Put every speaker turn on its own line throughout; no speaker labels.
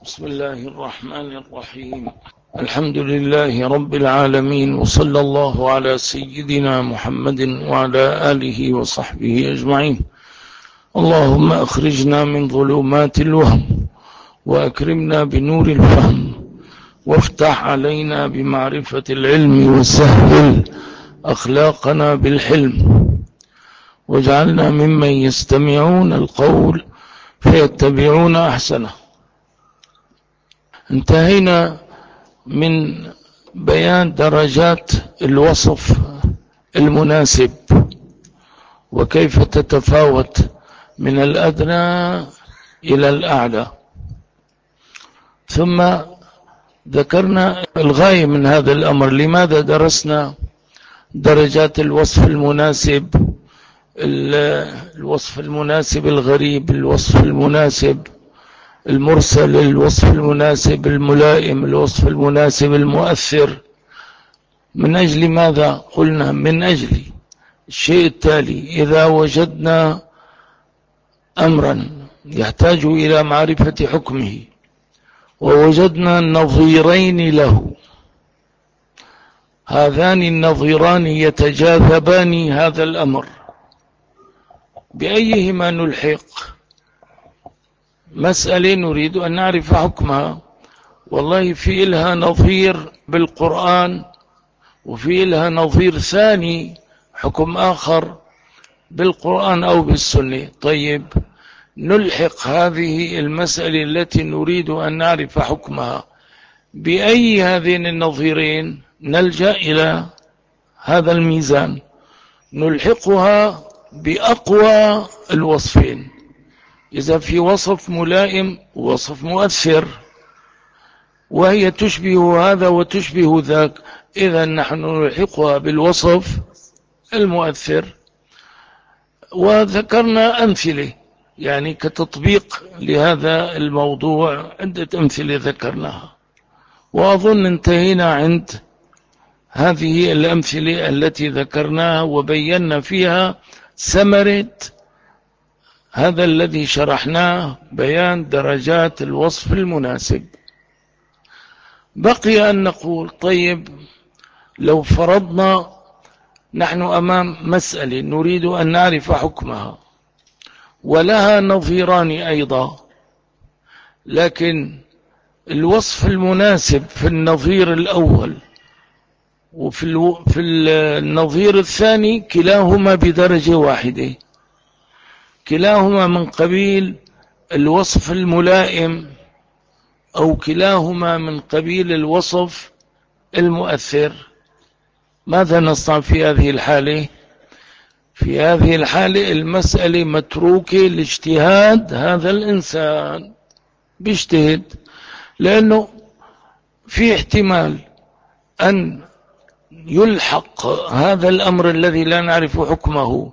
بسم الله الرحمن الرحيم. الحمد لله رب العالمين، وصلى الله على سيدنا محمد وعلى آله وصحبه أجمعين. اللهم أخرجنا من ظلمات الوهم وأكرمنا بنور الفهم، وافتح علينا بمعرفة العلم، وسهل أخلاقنا بالحلم، واجعلنا ممن يستمعون القول فيتبعون أحسنه. انتهينا من بيان درجات الوصف المناسب وكيف تتفاوت من الأدنى إلى الأعلى، ثم ذكرنا الغاية من هذا الأمر. لماذا درسنا درجات الوصف المناسب؟ الوصف المناسب الغريب، الوصف المناسب المرسل، الوصف المناسب الملائم، الوصف المناسب المؤثر. من أجل ماذا؟ قلنا من أجل الشيء التالي: إذا وجدنا أمرا يحتاج إلى معرفة حكمه ووجدنا نظيرين له، هذان النظيران يتجاذبان هذا الأمر، بأيهما نلحق؟ مسألة نريد أن نعرف حكمها، والله في لها نظير بالقرآن، وفي لها نظير ثاني حكم آخر بالقرآن أو بالسنة. طيب، نلحق هذه المسألة التي نريد أن نعرف حكمها بأي هذين النظيرين؟ نلجأ إلى هذا الميزان، نلحقها بأقوى الوصفين. إذا في وصف ملائم ووصف مؤثر، وهي تشبه هذا وتشبه ذاك، إذا نحن نلحقها بالوصف المؤثر. وذكرنا أمثلة يعني كتطبيق لهذا الموضوع، عدة أمثلة ذكرناها، وأظن انتهينا عند هذه الأمثلة التي ذكرناها وبينا فيها ثمرة هذا الذي شرحناه، بيان درجات الوصف المناسب. بقي أن نقول: طيب، لو فرضنا نحن أمام مسألة نريد أن نعرف حكمها ولها نظيران أيضا، لكن الوصف المناسب في النظير الأول وفي النظير الثاني كلاهما بدرجة واحدة، كلاهما من قبيل الوصف الملائم أو كلاهما من قبيل الوصف المؤثر. ماذا نصنع في هذه الحالة؟ في هذه الحالة المسألة متروكة لاجتهاد هذا الإنسان، بيجتهد، لأنه في احتمال أن يلحق هذا الأمر الذي لا نعرف حكمه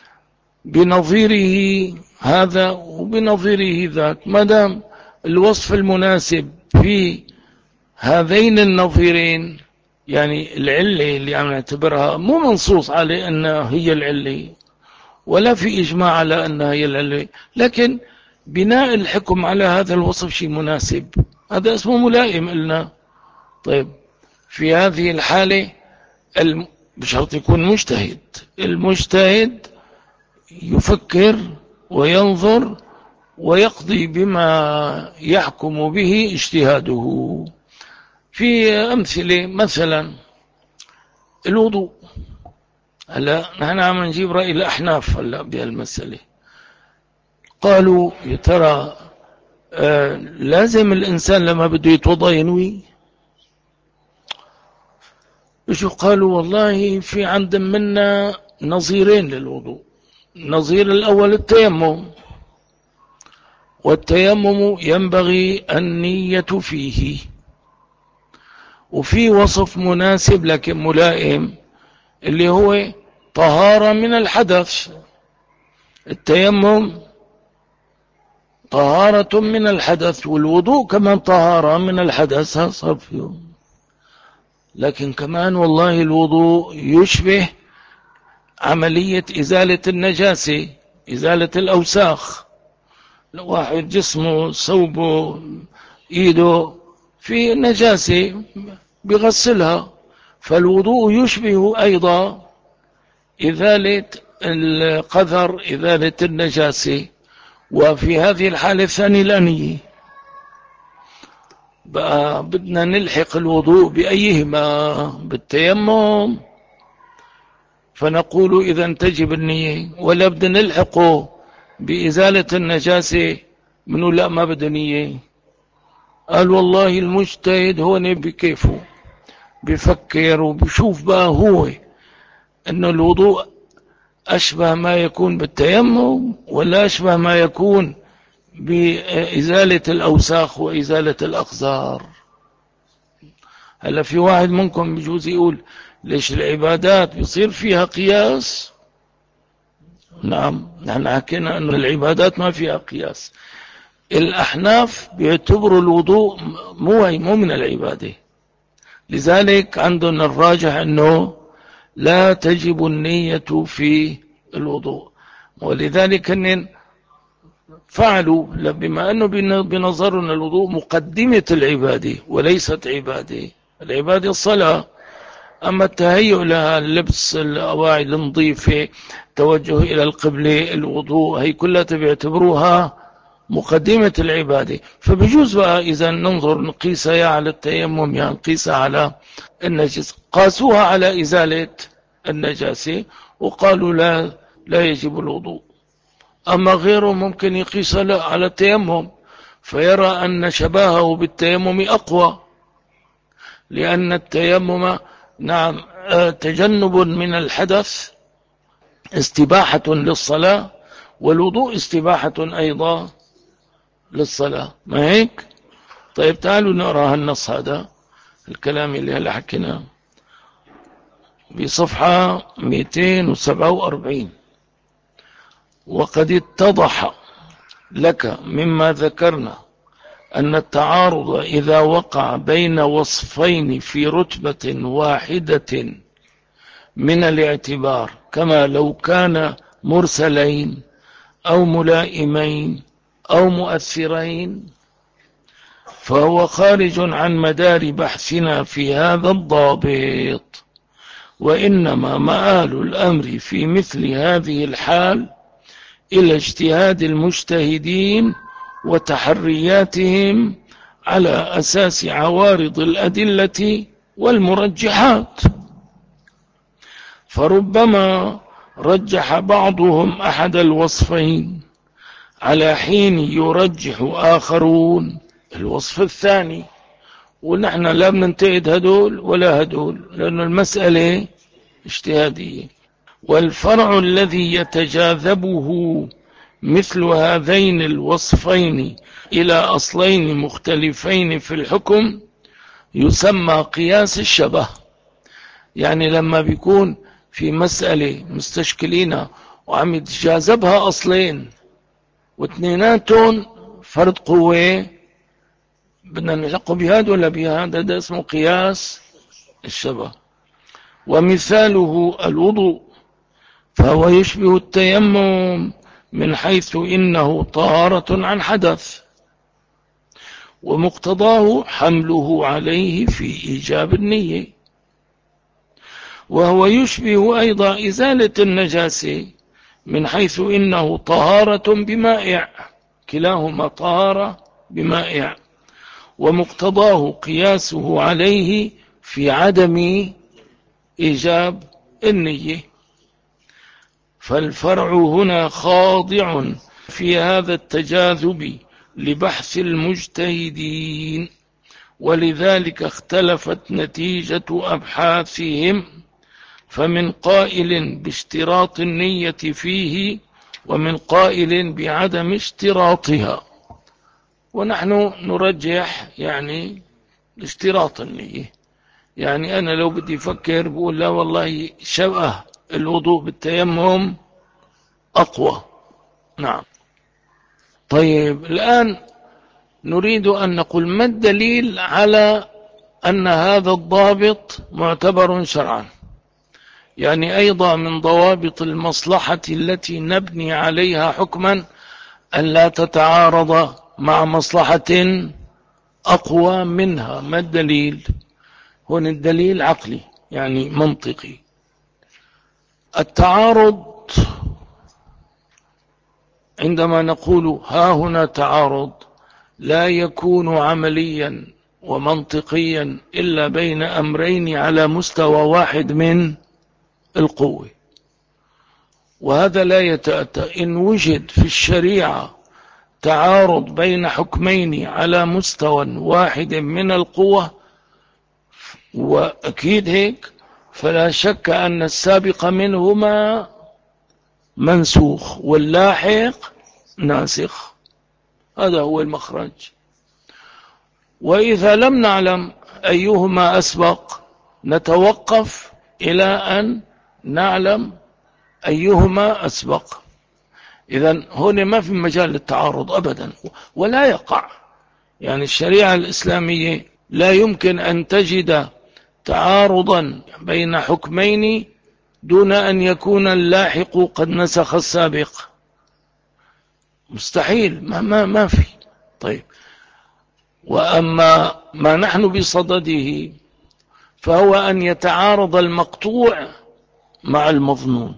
بنظيره هذا وبنظيره ذاك. ما دام الوصف المناسب في هذين النظيرين، يعني العلة اللي عم نعتبرها مو منصوص على أنها هي العلة، ولا في إجماع على أنها هي العلة، لكن بناء الحكم على هذا الوصف شيء مناسب، هذا اسمه ملائم قلنا. طيب، في هذه الحالة بشرط يكون مجتهد. المجتهد يفكر وينظر ويقضي بما يحكم به اجتهاده. في أمثلة، مثلا الوضوء. هلا نحن عم نجيب رأي الأحناف هلا بهالمسألة. قالوا: يا ترى لازم الإنسان لما بده يتوضأ ينوي؟ بشو قالوا: والله في عند منا نظيرين للوضوء. النظير الأول التيمم، والتيمم ينبغي النية فيه، وفي وصف مناسب لكن ملائم اللي هو طهارة من الحدث. التيمم طهارة من الحدث، والوضوء كمان طهارة من الحدث، صار فيهم. لكن كمان والله الوضوء يشبه عملية إزالة النجاسة، إزالة الأوساخ. لو واحد جسمه صوبه إيده في نجاسة بغسلها، فالوضوء يشبه أيضا إزالة القذر، إزالة النجاسة. وفي هذه الحالة الثانية الأنية، بقى بدنا نلحق الوضوء بأيهما؟ بالتيمم، فنقول إذا تجب النية، ولا بدنا نلحقه بإزالة النجاسة؟ منه لا، ما بده نية. قال والله المجتهد هون بكيفه، بفكر وبشوف بقى هو أنه الوضوء أشبه ما يكون بالتيمم ولا أشبه ما يكون بإزالة الأوساخ وإزالة الأقذار. هلا في واحد منكم بجوز يقول ليش العبادات بيصير فيها قياس؟ نعم، نحن حكينا أن العبادات ما فيها قياس. الأحناف بيعتبروا الوضوء مو من العبادة، لذلك عندنا الراجح أنه لا تجب النية في الوضوء. ولذلك أن فعلوا بما أنه بنظرنا الوضوء مقدمة العبادة وليست عبادة. العبادة الصلاة، أما التهيؤ لها، اللبس، الأواعي النظيفة، توجه إلى القبلة، الوضوء، هي كلها بيعتبروها مقدمة العبادة. فبجوز بقى إذا ننظر نقيسها يا على التيمم يا نقيسها على النجس. قاسوها على إزالة النجاسة وقالوا لا يجب الوضوء. أما غيره ممكن يقيس على التيمم فيرى أن شباهه بالتيمم أقوى، لأن التيمم نعم تجنب من الحدث، استباحة للصلاة، والوضوء استباحة أيضا للصلاة، ما هيك؟ طيب تعالوا نقرأ النص هذا، الكلام اللي هلا حكيناه بصفحة 247. وقد اتضح لك مما ذكرنا أن التعارض إذا وقع بين وصفين في رتبة واحدة من الاعتبار، كما لو كان مرسلين أو ملائمين أو مؤثرين، فهو خارج عن مدار بحثنا في هذا الضابط. وإنما مآل الأمر في مثل هذه الحال إلى اجتهاد المجتهدين وتحرياتهم على أساس عوارض الأدلة والمرجحات. فربما رجح بعضهم أحد الوصفين على حين يرجح آخرون الوصف الثاني، ونحن لا بننتقد هدول ولا هدول، لأن المسألة اجتهادية. والفرع الذي يتجاذبه مثل هذين الوصفين إلى أصلين مختلفين في الحكم يسمى قياس الشبه. يعني لما بيكون في مسألة مستشكلين وعم يتجاذبها أصلين واثنيناتهم فرد قوة، بدنا نلحقه بهذا ولا بهذا، ده اسمه قياس الشبه. ومثاله الوضوء، فهو يشبه التيمم من حيث إنه طهارة عن حدث، ومقتضاه حمله عليه في إيجاب النية. وهو يشبه أيضا إزالة النجاسة من حيث إنه طهارة بمائع، كلاهما طهارة بمائع، ومقتضاه قياسه عليه في عدم إيجاب النية. فالفرع هنا خاضع في هذا التجاذب لبحث المجتهدين، ولذلك اختلفت نتيجة أبحاثهم، فمن قائل باشتراط النية فيه ومن قائل بعدم اشتراطها، ونحن نرجح يعني اشتراط النية. يعني أنا لو بدي أفكر بقول لا والله شبه الوضوء بالتيمم أقوى. نعم. طيب الآن نريد أن نقول ما الدليل على أن هذا الضابط معتبر شرعا؟ يعني أيضا من ضوابط المصلحة التي نبني عليها حكما أن لا تتعارض مع مصلحة أقوى منها. ما الدليل؟ هنا الدليل عقلي يعني منطقي. التعارض عندما نقول ها هنا تعارض لا يكون عمليا ومنطقيا إلا بين أمرين على مستوى واحد من القوة، وهذا لا يتأتى. إن وجد في الشريعة تعارض بين حكمين على مستوى واحد من القوة، وأكيد هيك، فلا شك أن السابق منهما منسوخ واللاحق ناسخ. هذا هو المخرج. وإذا لم نعلم أيهما أسبق نتوقف إلى أن نعلم أيهما أسبق. إذن هنا ما في مجال للتعارض أبدا ولا يقع. يعني الشريعة الإسلامية لا يمكن أن تجد تعارضا بين حكمين دون أن يكون اللاحق قد نسخ السابق. مستحيل، ما في. طيب، وأما ما نحن بصدده فهو أن يتعارض المقطوع مع المظنون،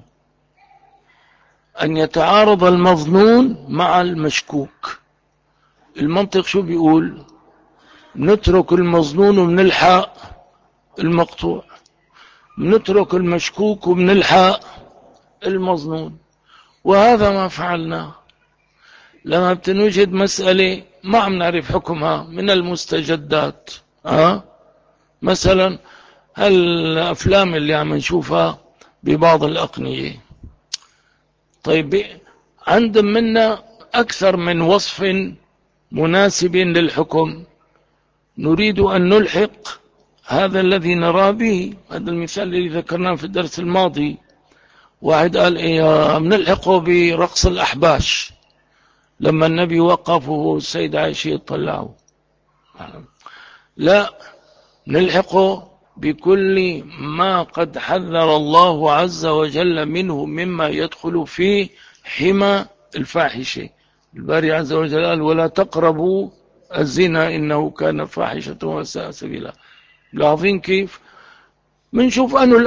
أن يتعارض المظنون مع المشكوك. المنطق شو بيقول؟ نترك المظنون ومنلحق المقطوع، نترك المشكوك ومنلحق المظنون. وهذا ما فعلناه. لما بتنوجد مسألة ما عم نعرف حكمها من المستجدات، مثلا هالأفلام اللي عم نشوفها ببعض الأقنية، طيب عندهم منا أكثر من وصف مناسب للحكم، نريد أن نلحق هذا الذي نرى به. هذا المثال اللي ذكرناه في الدرس الماضي، واحد قال إيه بنلحقه برقص الأحباش لما النبي وقفه السيد عائشة يطلعه. لا، نلحقه بكل ما قد حذر الله عز وجل منه مما يدخل في حمى الفاحشة. الباري عز وجل قال ولا تقربوا الزنا إنه كان فاحشة وساء سبيلا. لاحظين كيف؟ منشوف أنه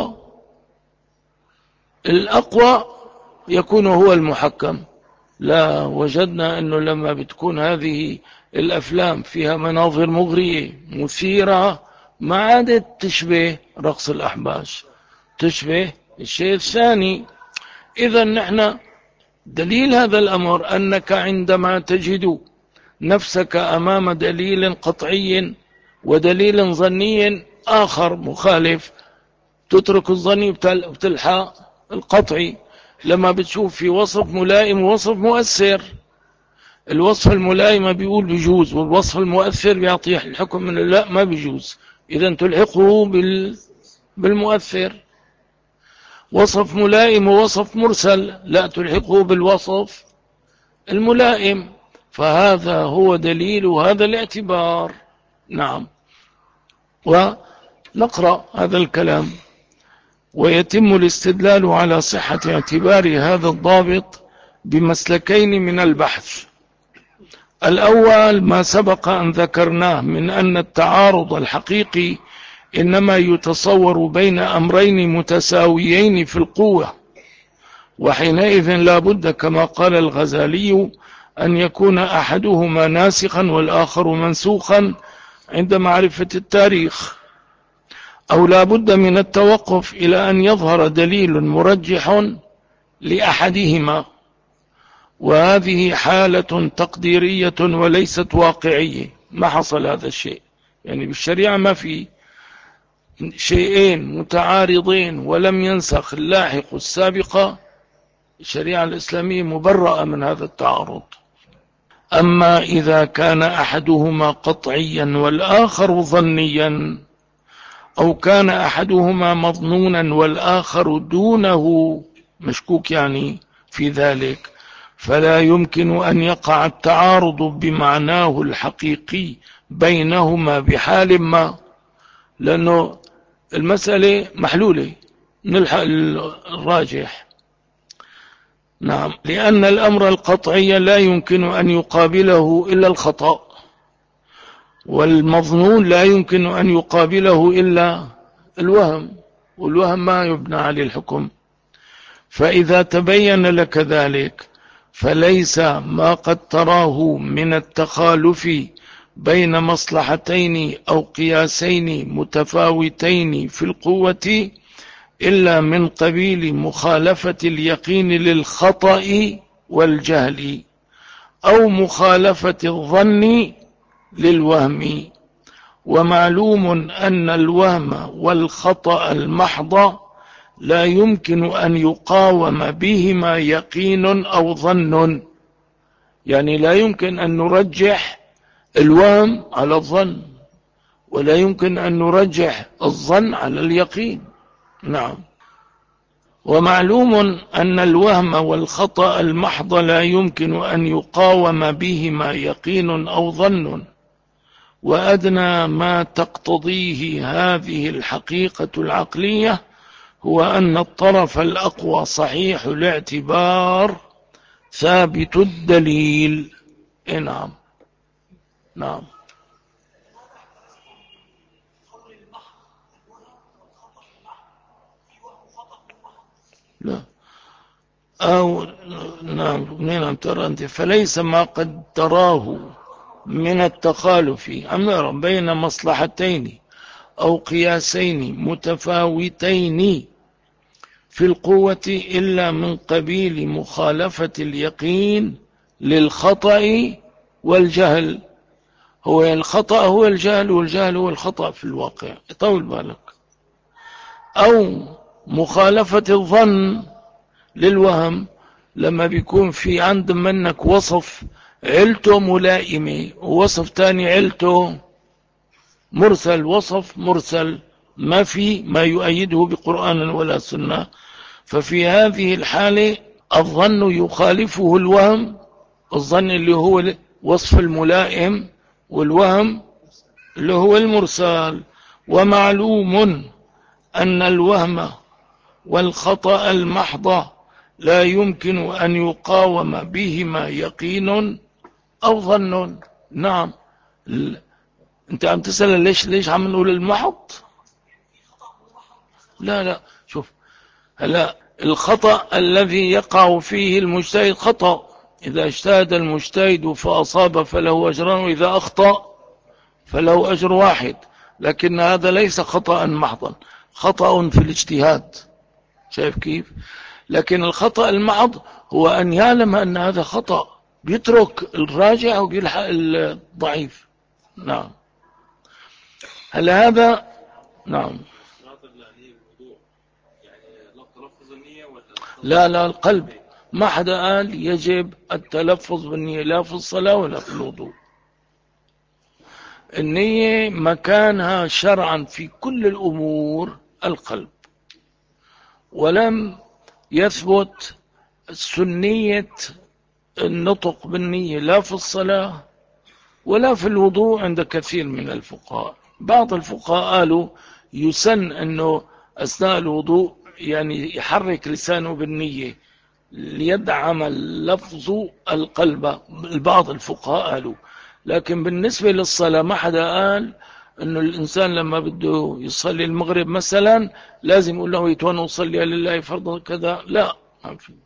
الأقوى يكون هو المحكم. لا، وجدنا أنه لما بتكون هذه الأفلام فيها مناظر مغرية مثيرة ما عادت تشبه رقص الأحباش، تشبه الشيء الثاني. إذا نحن دليل هذا الأمر أنك عندما تجد نفسك أمام دليل قطعي ودليل ظني آخر مخالف تترك الظني وتلحق القطعي. لما بتشوف في وصف ملائم ووصف مؤثر، الوصف الملائم بيقول بيجوز، والوصف المؤثر بيعطيه الحكم من لا ما بيجوز، إذا تلحقه بالمؤثر. وصف ملائم ووصف مرسل لا تلحقه بالوصف الملائم. فهذا هو دليل هذا الاعتبار. نعم، ونقرأ هذا الكلام. ويتم الاستدلال على صحة اعتبار هذا الضابط بمسلكين من البحث. الأول ما سبق أن ذكرناه من أن التعارض الحقيقي إنما يتصور بين أمرين متساويين في القوة، وحينئذ لا بد كما قال الغزالي أن يكون أحدهما ناسخا والآخر منسوخا عند معرفة التاريخ، أو لا بد من التوقف إلى أن يظهر دليل مرجح لأحدهما، وهذه حالة تقديرية وليست واقعية. ما حصل هذا الشيء، يعني بالشريعة ما في شيئين متعارضين ولم ينسخ اللاحق السابقة. الشريعة الإسلامية مبرأة من هذا التعارض. أما إذا كان أحدهما قطعيا والآخر ظنيا، أو كان أحدهما مظنونا والآخر دونه مشكوك يعني في ذلك، فلا يمكن أن يقع التعارض بمعناه الحقيقي بينهما بحال ما، لأنه المسألة محلولة نلحق الراجح. نعم، لأن الأمر القطعي لا يمكن أن يقابله إلا الخطأ، والمظنون لا يمكن أن يقابله إلا الوهم، والوهم ما يبنى عليه الحكم. فإذا تبين لك ذلك فليس ما قد تراه من التخالف بين مصلحتين أو قياسين متفاوتين في القوة إلا من قبيل مخالفة اليقين للخطأ والجهل، أو مخالفة الظن للوهم. ومعلوم أن الوهم والخطأ المحض لا يمكن أن يقاوم بهما يقين أو ظن، يعني لا يمكن أن نرجح الوهم على الظن، ولا يمكن أن نرجح الظن على اليقين. نعم. ومعلوم أن الوهم والخطأ المحض لا يمكن أن يقاوم بهما يقين أو ظن، وأدنى ما تقتضيه هذه الحقيقة العقلية هو أن الطرف الأقوى صحيح الاعتبار ثابت الدليل. نعم. نعم. لا. أو نعم. نعم. ترى أنت فليس ما قد تراه من التخالف أمر بين مصلحتين أو قياسين متفاوتين في القوة إلا من قبيل مخالفة اليقين للخطأ والجهل. هو الخطأ هو الجهل، والجهل هو الخطأ في الواقع، طول بالك. أو مخالفة الظن للوهم، لما بيكون في عند منك وصف علته ملائمة ووصف تاني علته مرسل، وصف مرسل ما في ما يؤيده بقرآن ولا سنة، ففي هذه الحالة الظن يخالفه الوهم، الظن اللي هو وصف الملائم، والوهم اللي هو المرسل. ومعلوم أن الوهم والخطأ المحض لا يمكن أن يقاوم بهما يقين أو ظن. نعم. انت عم تسأل ليش عم نقول المحض؟ لا لا، شوف هلا الخطأ الذي يقع فيه المجتهد خطأ، إذا اجتهد المجتهد فأصاب فله أجران، وإذا أخطأ فله أجر واحد. لكن هذا ليس خطأ محضا، خطأ في الاجتهاد. شايف كيف؟ لكن الخطأ المحض هو أن يعلم أن هذا خطأ، بيترك الراجع وبيلحق الضعيف. نعم. هل هذا؟ نعم. لا لا، القلب ما حدا قال يجب التلفظ بالنية، لا في الصلاة ولا في الوضوء. النية مكانها شرعا في كل الأمور القلب، ولم يثبت سنية النطق بالنية لا في الصلاة ولا في الوضوء عند كثير من الفقهاء. بعض الفقهاء قالوا يسن أنه أثناء الوضوء يعني يحرك لسانه بالنية ليدعم اللفظ القلب، بعض الفقهاء قالوا. لكن بالنسبة للصلاة ما حدا قال أنه الإنسان لما بده يصلي المغرب مثلا لازم يقول له يتوانا وصلي لله فرضا كذا، لا. ما في.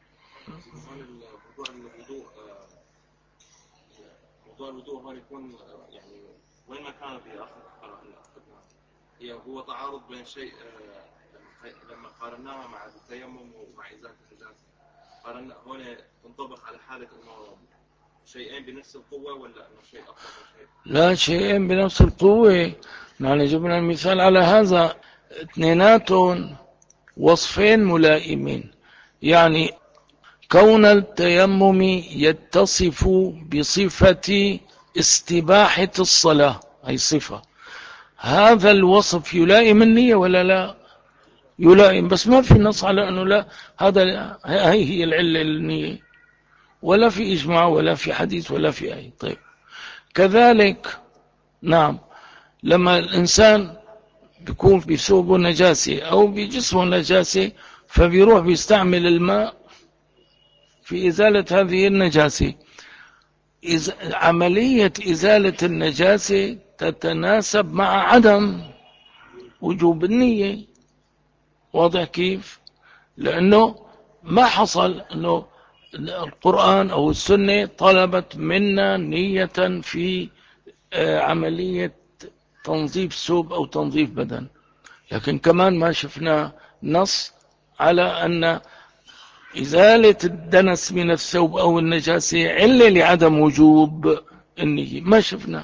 موضوع الوضوء هون يكون يعني وين ما كان في آخر هي هو تعارض بين شيء لما قارناها مع التيمم ومع إزالة النجاسة، قارنا هون تنطبق على حالة إنه شيئين بنفس القوة، ولا إنه شيء أقوى من شيء؟
لا، شيئين بنفس القوة. نحن جبنا المثال على هذا، اثنيناتهم وصفين ملائمين. يعني كون التيمم يتصف بصفة استباحة الصلاة، أي صفة، هذا الوصف يلائم النية ولا لا؟ يلائم، بس ما في نص على أنه لا، هي العلة النية، ولا في إجماع ولا في حديث ولا في أي. طيب كذلك نعم، لما الإنسان بيكون بثوبه نجاسة أو بجسمه نجاسة فبيروح بيستعمل الماء في إزالة هذه النجاسة، عملية إزالة النجاسة تتناسب مع عدم وجوب النية. واضح كيف؟ لأنه ما حصل أنه القرآن أو السنة طلبت منا نية في عملية تنظيف ثوب أو تنظيف بدن، لكن كمان ما شفنا نص على أن إزالة الدنس من الثوب أو النجاسة علة لعدم وجوب النية، ما شفنا.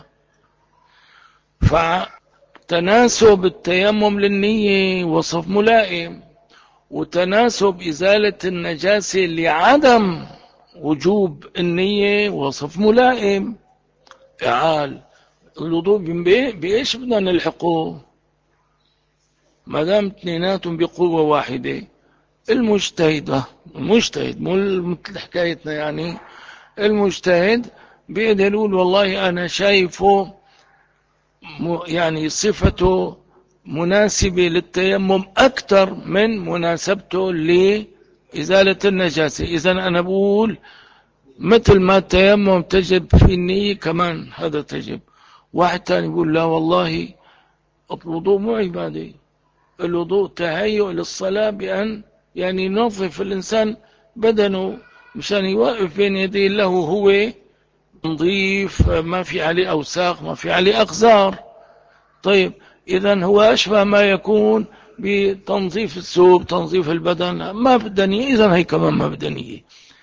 فتناسب التيمم للنية وصف ملائم، وتناسب إزالة النجاسة لعدم وجوب النية وصف ملائم. تعال الوضوء بإيش بدنا نلحقه؟ ما دام اثنيناتهم بقوة واحدة. المجتهد مو مثل حكايتنا يعني، المجتهد بيقدر يقول والله أنا شايفه يعني صفته مناسبة للتيمم أكثر من مناسبته لإزالة النجاسة. إذا أنا بقول مثل ما التيمم تجب في النية كمان هذا تجب. واحد تاني يقول لا والله الوضوء مو عبادة، الوضوء تهيؤ للصلاة بأن يعني ينظف الإنسان بدنه مشان يوقف بين يدي الله هو نظيف، ما في عليه أوساخ، ما في عليه أقذار. طيب إذن هو أشبه ما يكون بتنظيف الثوب، تنظيف البدن، ما بدني، إذن هي كمان ما بدني.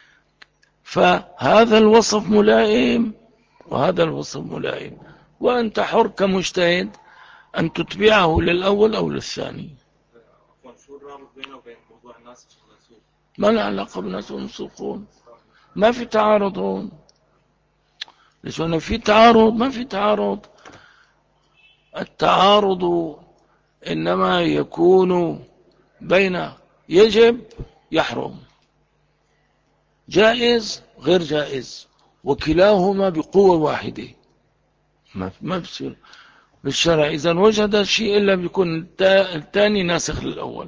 فهذا الوصف ملائم وهذا الوصف ملائم، وأنت حر كمجتهد أن تتبعه للأول أو للثاني.
شو الرابط بينه وبين موضوع الناسخ والمنسوخ؟
ما له علاقة بالناس والمنسوخون، ما في تعارض هون. ليش هنا في تعارض؟ ما في تعارض. التعارض إنما يكون بين يجب يحرم، جائز غير جائز، وكلاهما بقوة واحدة. ما بصير بالشرع إذا وجد شيء إلا بيكون الثاني ناسخ للأول.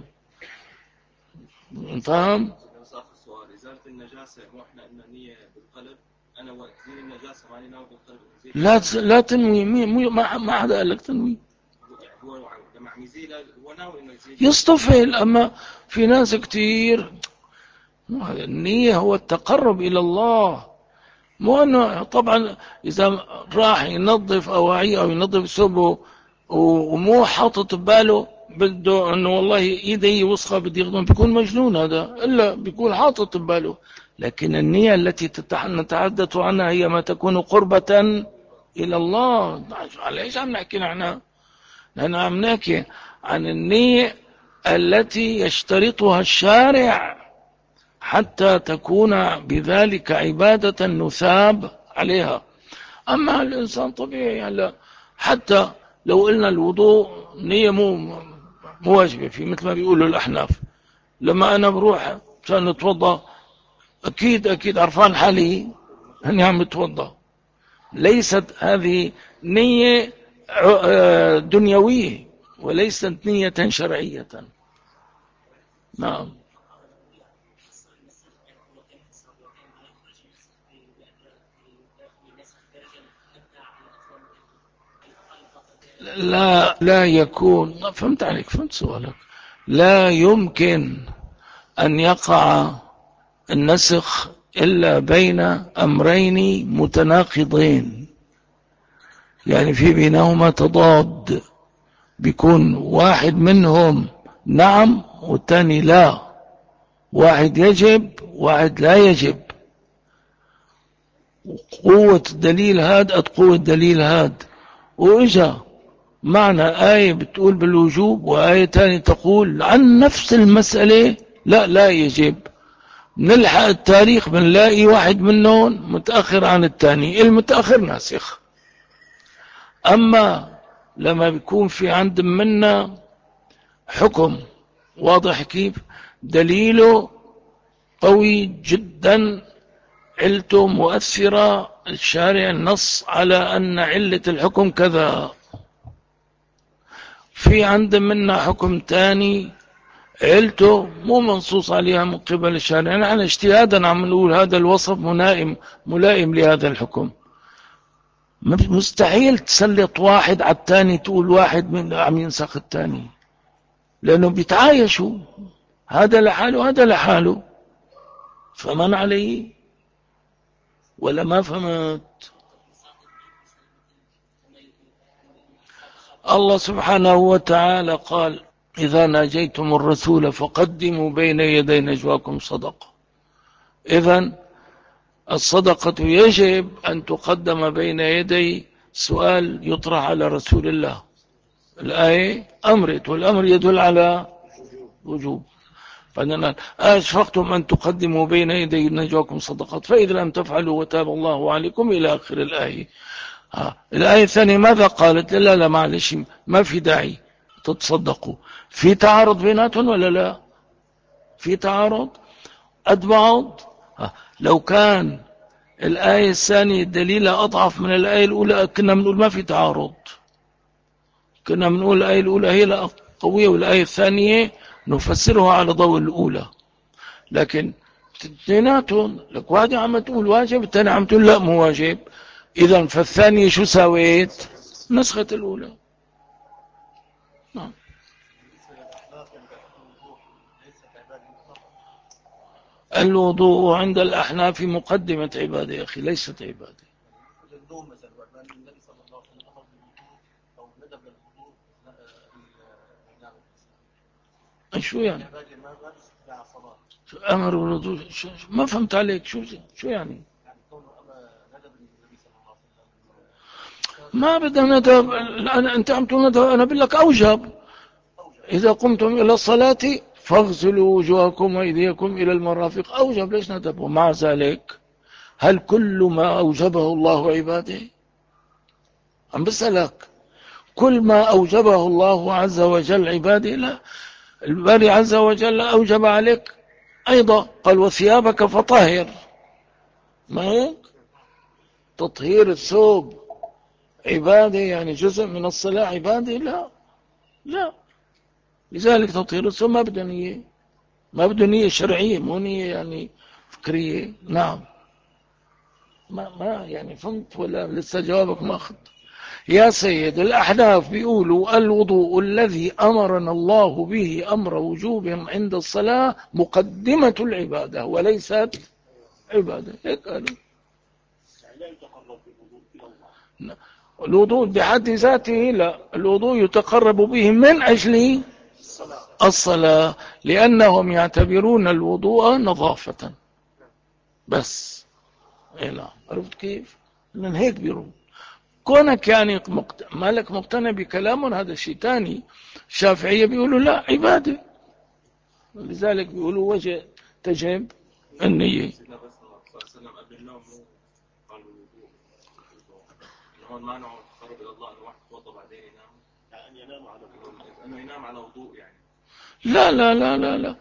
فهم؟
آخر سؤال، إزالة النجاسة مو إحنا قلنا نية بالقلب؟ أنا وأزيل النجاسة ماني ناوي بالقلب؟
لا تنوي، ما حدا قال لك تنوي.
هو لما عم يزيل هو ناوي إنه يزيل
يصطفل. أما في ناس كتير النية هو التقرب إلى الله، مو أنه طبعا إذا راح ينظف أواعيه أو ينظف ثوبه ومو حاطط بباله بده أنه والله إيدي وسخة بدي يخدم، بيكون مجنون هذا، إلا بيكون حاطط بباله. لكن النية التي نتحدث عنها هي ما تكون قربة إلى الله. على إيش عم نحكي عنها؟ نحن عم نحكي عن النية التي يشترطها الشارع حتى تكون بذلك عبادة نثاب عليها. أما الإنسان طبيعي هلا حتى لو قلنا الوضوء نية مو واجبة في مثل ما بيقولوا الأحناف، لما أنا بروح عشان نتوضأ أكيد عرفان حالي أني عم بتوضأ. ليست هذه نية دنيوية وليست نية شرعية. نعم. لا يكون، فهمت عليك، فهمت سؤالك. لا يمكن أن يقع النسخ إلا بين أمرين متناقضين، يعني في بينهما تضاد، بيكون واحد منهم نعم والثاني لا، واحد يجب واحد لا يجب. قوة دليل هاد قد قوة دليل هاد، وإجا معنى آية بتقول بالوجوب وآية تانية تقول عن نفس المسألة لا يجب. نلحق التاريخ بنلاقي واحد منهم متأخر عن الثاني، المتأخر ناسخ. أما لما بيكون في عند منا حكم واضح كيف دليله قوي جدا، علته مؤثرة، الشارع النص على أن علة الحكم كذا، في عند منا حكم تاني علته مو منصوص عليها من قبل الشارع، نحن اجتهادا عم نقول هذا الوصف ملائم لهذا الحكم. مستحيل تسلط واحد على الثاني تقول واحد من عم ينسخ الثاني، لأنه بيتعايشوا، هذا لحاله هذا لحاله. فمن عليه ولا ما فهمت؟ الله سبحانه وتعالى قال إذا ناجيتم الرسول فقدموا بين يدي نجواكم صدقة. إذن الصدقة يجب أن تقدم بين يدي سؤال يطرح على رسول الله. الآية أمرت، والأمر يدل على وجوب. فإننا أشفقتم أن تقدموا بين يدي نجواكم صدقات فإذا لم تفعلوا وتاب الله عليكم إلى آخر الآية. الآية الثانية ماذا قالت؟ لا لا معلش ما في داعي تتصدقوا. في تعارض بيناتهم ولا لا؟ في تعارض قد بعض. لو كان الآية الثانية دليلها أضعف من الآية الأولى كنا بنقول ما في تعارض، كنا بنقول الآية الأولى هي قوية والآية الثانية نفسرها على ضوء الأولى. لكن اثنيناتهم لك واحدة عم تقول واجب الثانية عم تقول لا مو واجب، إذن فالثانية شو سويت؟ نسخة الأولى. نعم. الوضوء عند الأحناف مقدمة عبادة يا أخي، ليست عبادة. شو يعني أمر بالوضوء؟ ما فهمت عليك. شو يعني؟ ما بدنا ندب. أنت عم تقول ندب، أنا بقول لك أوجب. إذا قمتم إلى الصلاة فاغسلوا وجوهكم وأيديكم إلى المرافق، أوجب ليش ندب. ومع ذلك هل كل ما أوجبه الله عباده؟ عم بسألك كل ما أوجبه الله عز وجل عباده؟ لا، الباري عز وجل أوجب عليك أيضا، قال وثيابك فطهر. ما هيك؟ تطهير الثوب عبادة يعني جزء من الصلاة عبادة؟ لا لا. لذلك تطهير الثوب ما بده نية، ما بده نية شرعية، مو نية يعني فكرية. نعم. ما يعني فهمت ولا لسه جوابك ما أخذ؟ يا سيد الأحناف بيقولوا الوضوء الذي أمرنا الله به أمر وجوب عند الصلاة مقدمة العبادة وليست عبادة. هيك قالوا. الوضوء بحد ذاته لا، الوضوء يتقرب به من أجل الصلاة، لأنهم يعتبرون الوضوء نظافة بس. لا عرفت كيف؟ من هيك بيرون. كونك يعني مالك مقتنع بكلامهم هذا شيء تاني. الشافعية بيقولوا لا عبادة، لذلك بيقولوا وجه تجب النية.
هون ما نوع تقرب الى الله انه واحد يتوضا بعدين ينام، يعني ينام على انه ينام على وضوء يعني.
لا لا لا لا لا.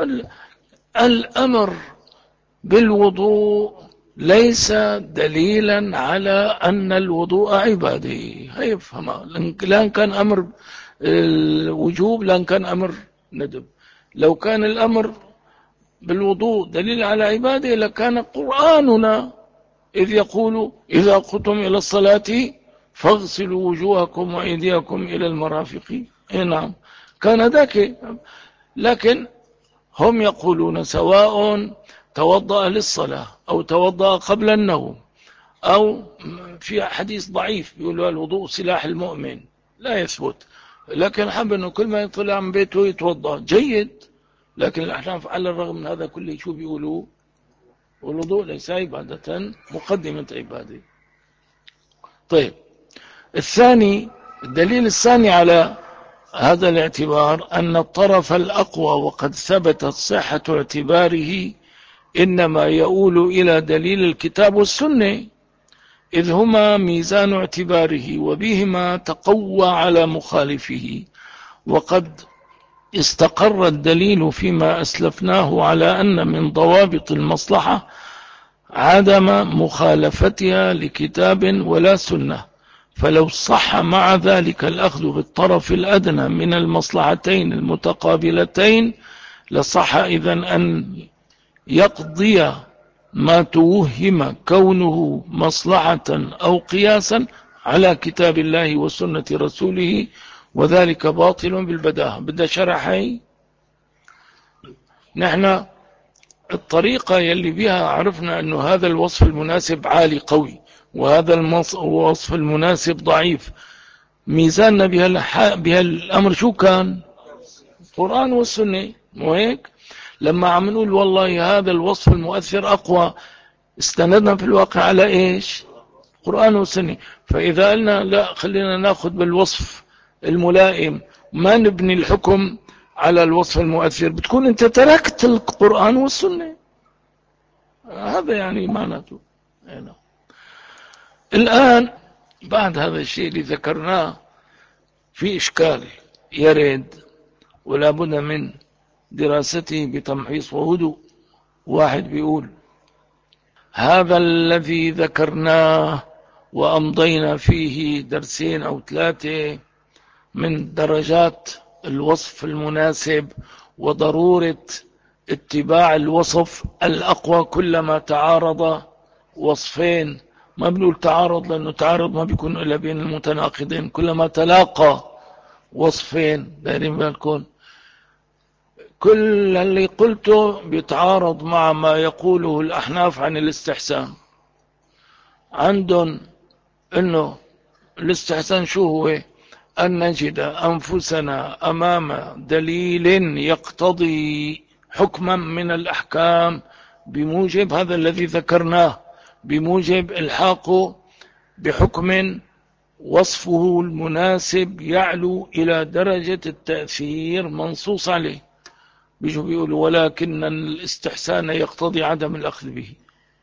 الامر بالوضوء ليس دليلا على ان الوضوء عباده. هي افهمها، لان كان امر الوجوب لان كان امر ندب. لو كان الامر بالوضوء دليل على عباده لكان قرآننا إذ يقول إذا قمتم إلى الصلاة فاغسلوا وجوهكم وأيديكم إلى المرافق. نعم كان ذاك. لكن هم يقولون سواء توضأ للصلاة أو توضأ قبل النوم، أو في حديث ضعيف بيقولوا الوضوء سلاح المؤمن لا يثبت، لكن حب أنه كل ما يطلع من بيته يتوضأ جيد. لكن الأحناف على الرغم من هذا كله شو بيقولوا؟ والوضوء ليس عبادة مقدمة عبادة. طيب الثاني، الدليل الثاني على هذا الاعتبار أن الطرف الأقوى وقد ثبتت صحة اعتباره إنما يؤول إلى دليل الكتاب والسنة، إذ هما ميزان اعتباره وبهما تقوى على مخالفه. وقد استقر الدليل فيما أسلفناه على أن من ضوابط المصلحة عدم مخالفتها لكتاب ولا سنة، فلو صح مع ذلك الأخذ بالطرف الأدنى من المصلحتين المتقابلتين لصح إذن أن يقضي ما توهم كونه مصلحة أو قياسا على كتاب الله وسنة رسوله، وذلك باطل بالبداهة. بدأ شرحي نحن الطريقة يلي بها عرفنا أنه هذا الوصف المناسب عالي قوي وهذا الوصف المناسب ضعيف. ميزاننا بها الأمر شو كان؟ القرآن والسنة، مو هيك؟ لما عم نقول والله هذا الوصف المؤثر أقوى، استندنا في الواقع على إيش؟ القرآن والسنة. فإذا قلنا لا، خلينا ناخذ بالوصف الملائم ما نبني الحكم على الوصف المؤثر، بتكون انت تركت القرآن والسنة. هذا يعني معناته. الآن بعد هذا الشيء اللي ذكرناه في إشكال يرد ولا بد من دراسته بتمحيص وهدوء. واحد بيقول هذا الذي ذكرناه وأمضينا فيه درسين أو 3 من درجات الوصف المناسب وضرورة اتباع الوصف الأقوى كلما تعارض وصفين. ما بنقول تعارض لأنه تعارض ما بيكون إلا بين المتناقضين، كلما تلاقى وصفين دايرين بالكون. كل اللي قلته بيتعارض مع ما يقوله الأحناف عن الاستحسان. عندهم انه الاستحسان شو هو؟ أن نجد أنفسنا أمام دليل يقتضي حكما من الأحكام بموجب هذا الذي ذكرناه، بموجب الحاقه بحكم وصفه المناسب يعلو إلى درجة التأثير منصوص عليه. بيجوا بيقولوا ولكن الاستحسان يقتضي عدم الأخذ به،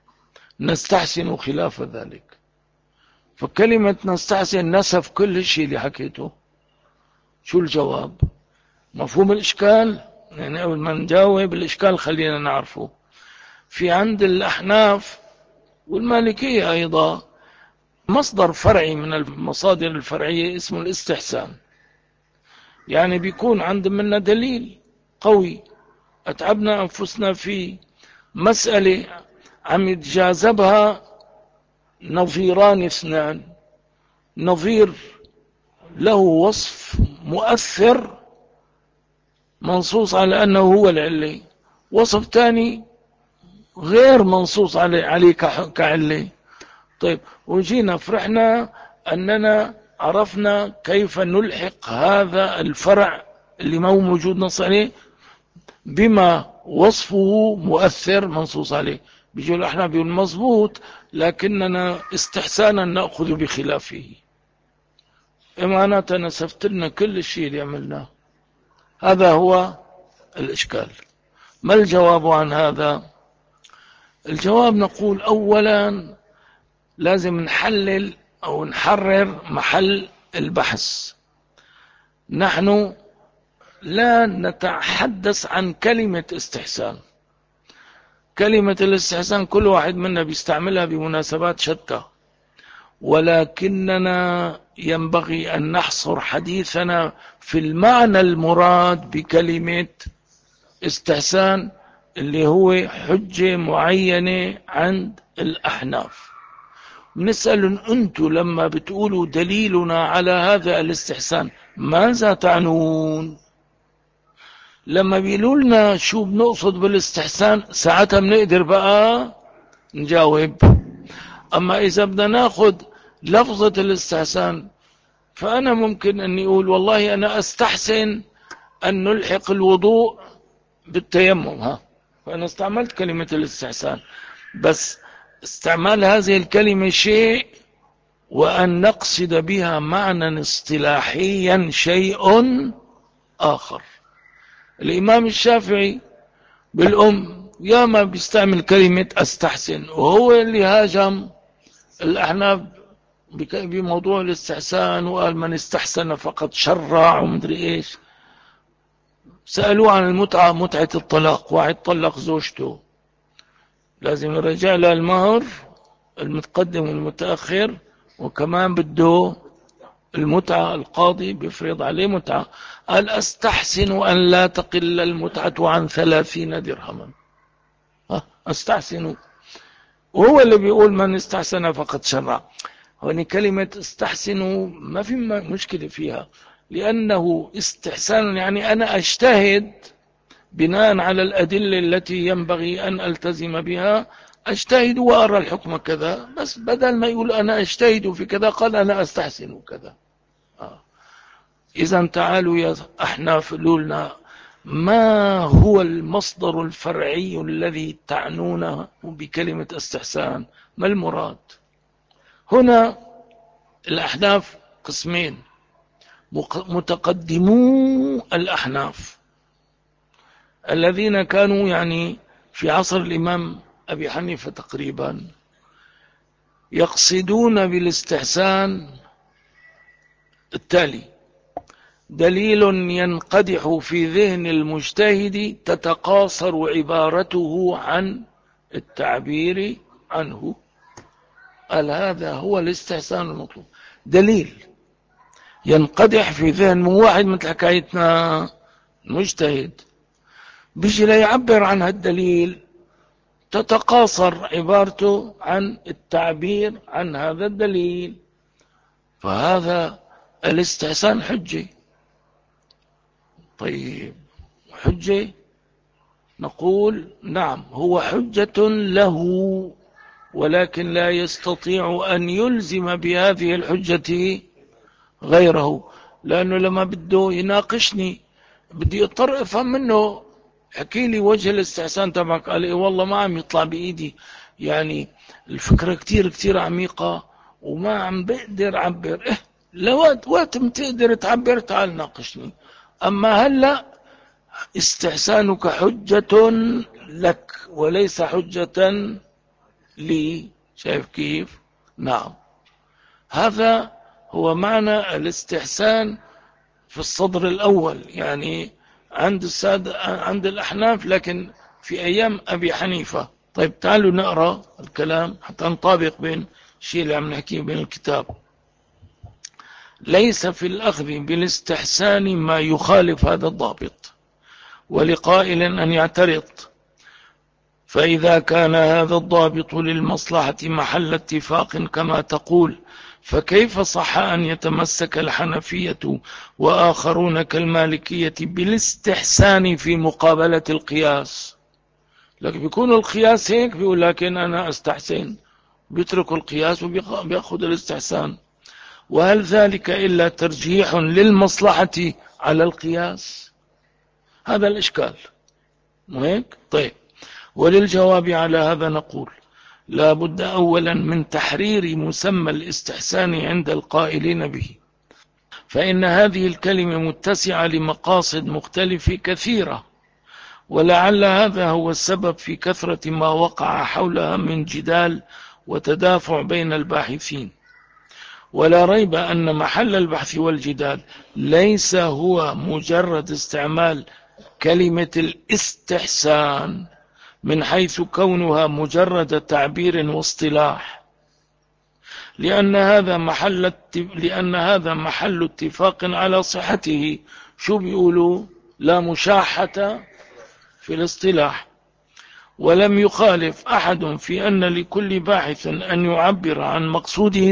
نستحسن خلاف ذلك. فكلمة نستحسن نسف كل شيء اللي حكيته. شو الجواب؟ مفهوم الإشكال؟ يعني قبل ما نجاوب الإشكال خلينا نعرفه. في عند الأحناف والمالكية أيضا مصدر فرعي من المصادر الفرعية اسمه الاستحسان. يعني بيكون عند منا دليل قوي أتعبنا أنفسنا في مسألة عم يتجاذبها نظيران اثنان، نظير له وصف مؤثر منصوص على أنه هو العلي، وصف ثاني غير منصوص عليه كعلي. طيب وجينا فرحنا أننا عرفنا كيف نلحق هذا الفرع اللي ما هو موجود نص عليه بما وصفه مؤثر منصوص عليه. بيجوا احنا بيقول مظبوط، لكننا استحسانا نأخذ بخلافه. معناتها نسفت لنا كل الشيء اللي عملناه. هذا هو الإشكال. ما الجواب عن هذا؟ الجواب نقول أولا لازم نحلل أو نحرر محل البحث. نحن لا نتحدث عن كلمة استحسان. كلمة الاستحسان كل واحد منا بيستعملها بمناسبات شتى، ولكننا ينبغي أن نحصر حديثنا في المعنى المراد بكلمة استحسان اللي هو حجة معينة عند الأحناف. بنسأل أنتم لما بتقولوا دليلنا على هذا الاستحسان ماذا تعنون؟ لما بيقولوا لنا شو بنقصد بالاستحسان ساعتها بنقدر بقى نجاوب. أما إذا بدنا ناخذ لفظة الاستحسان فأنا ممكن أني أقول والله أنا أستحسن أن نلحق الوضوء بالتيمم، فأنا استعملت كلمة الاستحسان، بس استعمال هذه الكلمة شيء وأن نقصد بها معنى اصطلاحيا شيء آخر. الإمام الشافعي ياما بيستعمل كلمة أستحسن، وهو اللي هاجم الأحناف بموضوع الاستحسان وقال من استحسن فقد شرع ومدري إيش. سألوه عن المتعة، متعة الطلاق، واحد طلق زوجته لازم يرجع لها المهر المتقدم والمتأخر وكمان بده المتعة، القاضي بيفرض عليه متعة، قال أستحسن أن لا تقل المتعة عن 30 درهما. أستحسن، وهو اللي بيقول من استحسن فقد شرع. هون كلمة استحسن ما في مشكلة فيها، لأنه استحسان يعني أنا أجتهد بناء على الأدلة التي ينبغي أن ألتزم بها، أجتهد وأرى الحكم كذا، بس بدل ما يقول أنا أجتهد في كذا قال أنا أستحسن كذا. إذا تعالوا يا أحناف لولنا، ما هو المصدر الفرعي الذي تعنونه بكلمة استحسان؟ ما المراد هنا؟ الأحناف قسمين: متقدمو الأحناف الذين كانوا يعني في عصر الإمام أبي حنيفة تقريبا، يقصدون بالاستحسان التالي: دليل ينقدح في ذهن المجتهد تتقاصر عبارته عن التعبير عنه. قال هذا هو الاستحسان المطلوب، دليل ينقدح في ذهن واحد مثل حكايتنا مجتهد، بيجي ليعبر عن هالدليل تتقاصر عبارته عن التعبير عن هذا الدليل، فهذا الاستحسان حجة. طيب حجة، نقول نعم هو حجة له، ولكن لا يستطيع أن يلزم بهذه الحجة غيره، لأنه لما بده يناقشني بدي اضطر افهم منه، حكي لي وجه الاستحسان تبعك. قال إيه والله ما عم يطلع بإيدي، يعني الفكرة كتير كتير عميقة وما عم بقدر أعبر. وقت ما تقدر تعبر تعال ناقشني، أما هلأ استحسانك حجة لك وليس حجة لي. شايف كيف؟ نعم، هذا هو معنى الاستحسان في الصدر الأول، يعني عند عند الأحناف، لكن في أيام أبي حنيفة. طيب تعالوا نقرأ الكلام حتى نطابق بين الشيء اللي عم نحكيه بين الكتاب. ليس في الأخذ بالاستحسان ما يخالف هذا الضابط، ولقائل أن يعترض، فإذا كان هذا الضابط للمصلحة محل اتفاق كما تقول، فكيف صح أن يتمسك الحنفية وآخرون كالمالكية بالاستحسان في مقابلة القياس؟ لكن بيكون القياس هيك، بيقول لكن أنا أستحسن، بيتركوا القياس وبيأخذ الاستحسان. وهل ذلك إلا ترجيح للمصلحة على القياس؟ هذا الإشكال، مو هيك؟ طيب، وللجواب على هذا نقول: لا بد أولا من تحرير مسمى الاستحسان عند القائلين به، فإن هذه الكلمة متسعة لمقاصد مختلفة كثيرة، ولعل هذا هو السبب في كثرة ما وقع حولها من جدال وتدافع بين الباحثين. ولا ريب أن محل البحث والجدال ليس هو مجرد استعمال كلمة الاستحسان من حيث كونها مجرد تعبير واصطلاح، لأن هذا محل اتفاق على صحته. شو بيقولوا؟ لا مشاحة في الاصطلاح. ولم يخالف أحد في أن لكل باحث أن يعبر عن مقصوده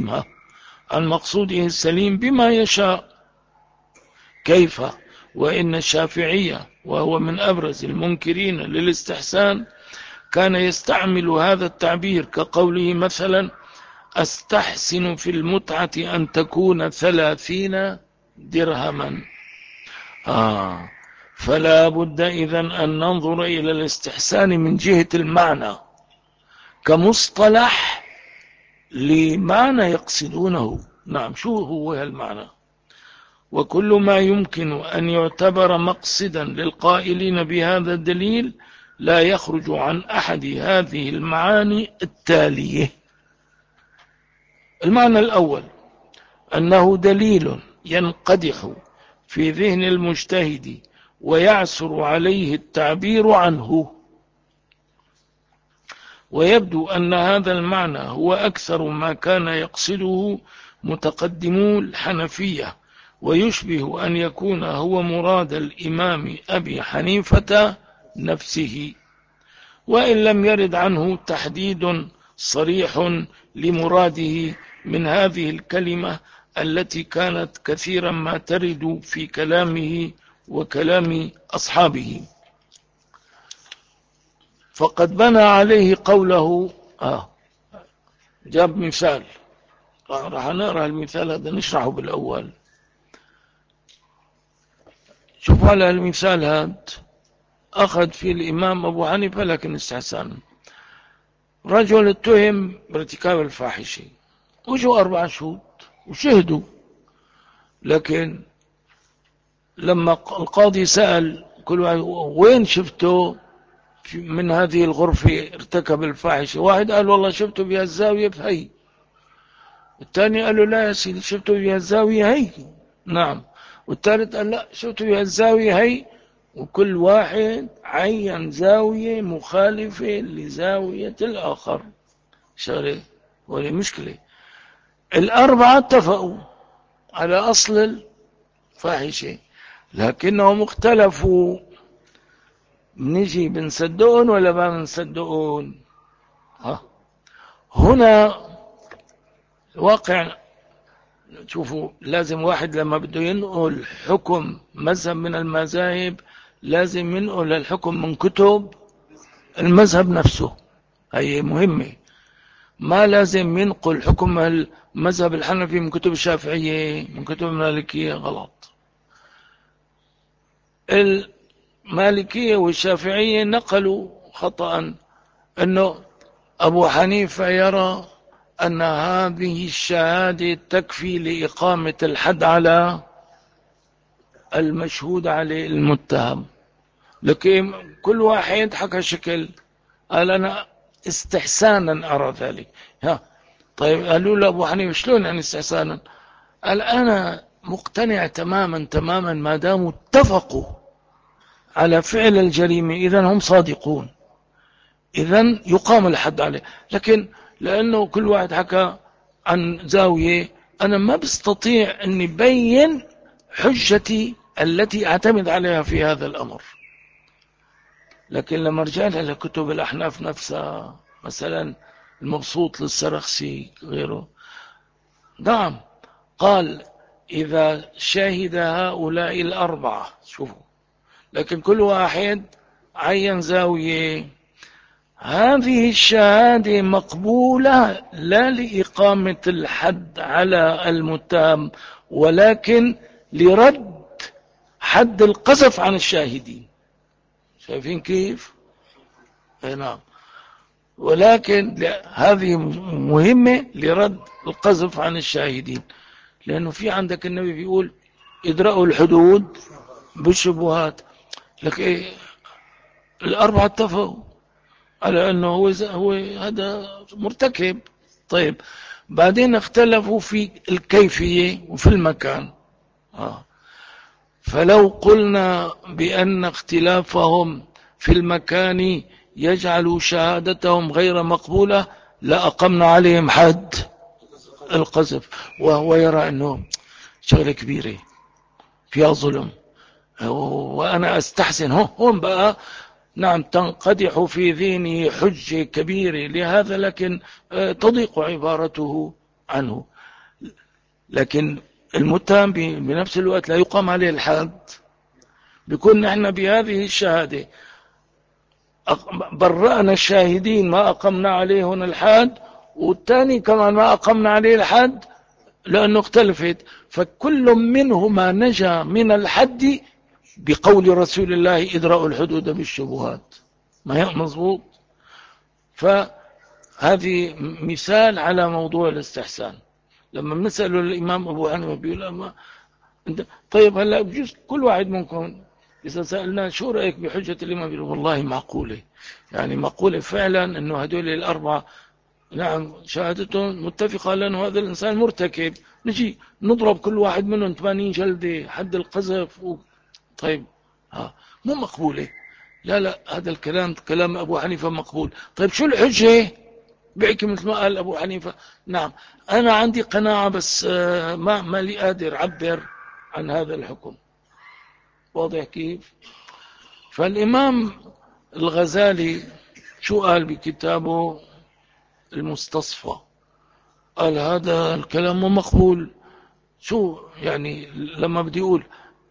السليم بما يشاء. كيف وإن الشافعية وهو من أبرز المنكرين للاستحسان كان يستعمل هذا التعبير، كقوله مثلا: أستحسن في المتعة أن تكون 30 درهما. فلا بد إذن أن ننظر إلى الاستحسان من جهة المعنى كمصطلح لمعنى يقصدونه. نعم، شو هو المعنى؟ وكل ما يمكن أن يعتبر مقصدا للقائلين بهذا الدليل لا يخرج عن أحد هذه المعاني التالية: المعنى الأول أنه دليل ينقدح في ذهن المجتهد ويعسر عليه التعبير عنه، ويبدو أن هذا المعنى هو أكثر ما كان يقصده متقدمو الحنفية، ويشبه أن يكون هو مراد الإمام أبي حنيفة نفسه، وإن لم يرد عنه تحديد صريح لمراده من هذه الكلمة التي كانت كثيرا ما ترد في كلامه وكلام أصحابه. فقد بنى عليه قوله جاب مثال، راح نقرأ المثال هذا نشرحه بالأول. شوف على المثال هذا أخذ في الإمام أبو حنيفة لكن استحسانا. رجل اتهم بارتكاب الفاحشة، وجوا 4 شهود وشهدوا، لكن لما القاضي سأل كل واحد وين شفته من هذه الغرفة ارتكب الفاحشة، واحد قال والله شفته بهالزاوية بهي، الثاني قال له لا يا سيدي شفته بهالزاوية هي، نعم، والثالث قال لا شفته بهالزاوية هي، وكل واحد عين زاوية مخالفة لزاوية الآخر. شغلة ولا مشكلة. 4 اتفقوا على أصل الفاحشة، لكنهم اختلفوا. بنجي بنصدقون ولا ما بنصدقون؟ هنا واقع. شوفوا، لازم واحد لما بده ينقل حكم مذهب من المذاهب لازم ينقل الحكم من كتب المذهب نفسه، هي مهمة. ما لازم ينقل حكم المذهب الحنفي من كتب الشافعية من كتب المالكية، غلط. المالكية والشافعية نقلوا خطأ أنه أبو حنيفة يرى أن هذه الشهادة تكفي لإقامة الحد على المشهود عليه المتهم، لكن كل واحد حكى شكل. قال أنا استحسانا أرى ذلك. طيب قالوا له أبو حنيفة شلون يعني استحسانا؟ قال أنا مقتنع تماما ما داموا اتفقوا على فعل الجريمة إذن هم صادقون، إذن يقام الحد عليه. لكن لأنه كل واحد حكى عن زاوية، أنا ما بستطيع أن يبين حجتي التي أعتمد عليها في هذا الأمر. لكن لما رجعنا لكتب الأحناف نفسها، مثلا المبسوط للسرخسي غيره، نعم، قال إذا شهد هؤلاء 4، شوفوا، لكن كل واحد عين زاوية، هذه الشهادة مقبولة لا لإقامة الحد على المتهم، ولكن لرد حد القذف عن الشاهدين. شايفين كيف؟ نعم، ولكن هذه مهمة لرد القذف عن الشاهدين، لأنه في عندك النبي بيقول ادرأوا الحدود بالشبهات، لكن 4 اتفقوا على أنه هو هذا مرتكب. طيب بعدين اختلفوا في الكيفية وفي المكان. فلو قلنا بأن اختلافهم في المكان يجعل شهادتهم غير مقبولة لأقمنا عليهم حد القذف، وهو يرى أنه شغلة كبيرة فيها ظلم، وأنا أستحسن هون بقى. نعم، تنقدح في ذهنه حجة كبيرة لهذا، لكن تضيق عبارته عنه. لكن المتهم بنفس الوقت لا يقام عليه الحد، بيكون نحن بهذه الشهادة برأنا الشاهدين ما أقمنا عليه هنا الحد، والثاني كمان ما أقمنا عليه الحد لأنه اختلفت، فكل منهما نجا من الحد بقول رسول الله ادرأوا الحدود بالشبهات. ما هي مظبوط؟ فهذه مثال على موضوع الاستحسان. لما بنسأله الإمام أبو حنيفة بيقول أما طيب هلا بجوز كل واحد منكم إذا سألنا شو رأيك بحجة الإمام بيقول والله معقولة، يعني معقولة فعلا أنه هدول 4 نعم شهادتهم متفقة لأنه هذا الإنسان مرتكب، نجي نضرب كل واحد منهم 80 جلدة حد القذف طيب مو مقبولة. لا لا، هذا الكلام كلام أبو حنيفة مقبول. طيب شو الحجة؟ بيحكي مثل ما قال أبو حنيفة. نعم، أنا عندي قناعة، بس ما لي قادر أعبر عن هذا الحكم. واضح كيف؟ فالإمام الغزالي شو قال بكتابه المستصفى؟ قال هذا الكلام مقبول. شو يعني لما بدي أقول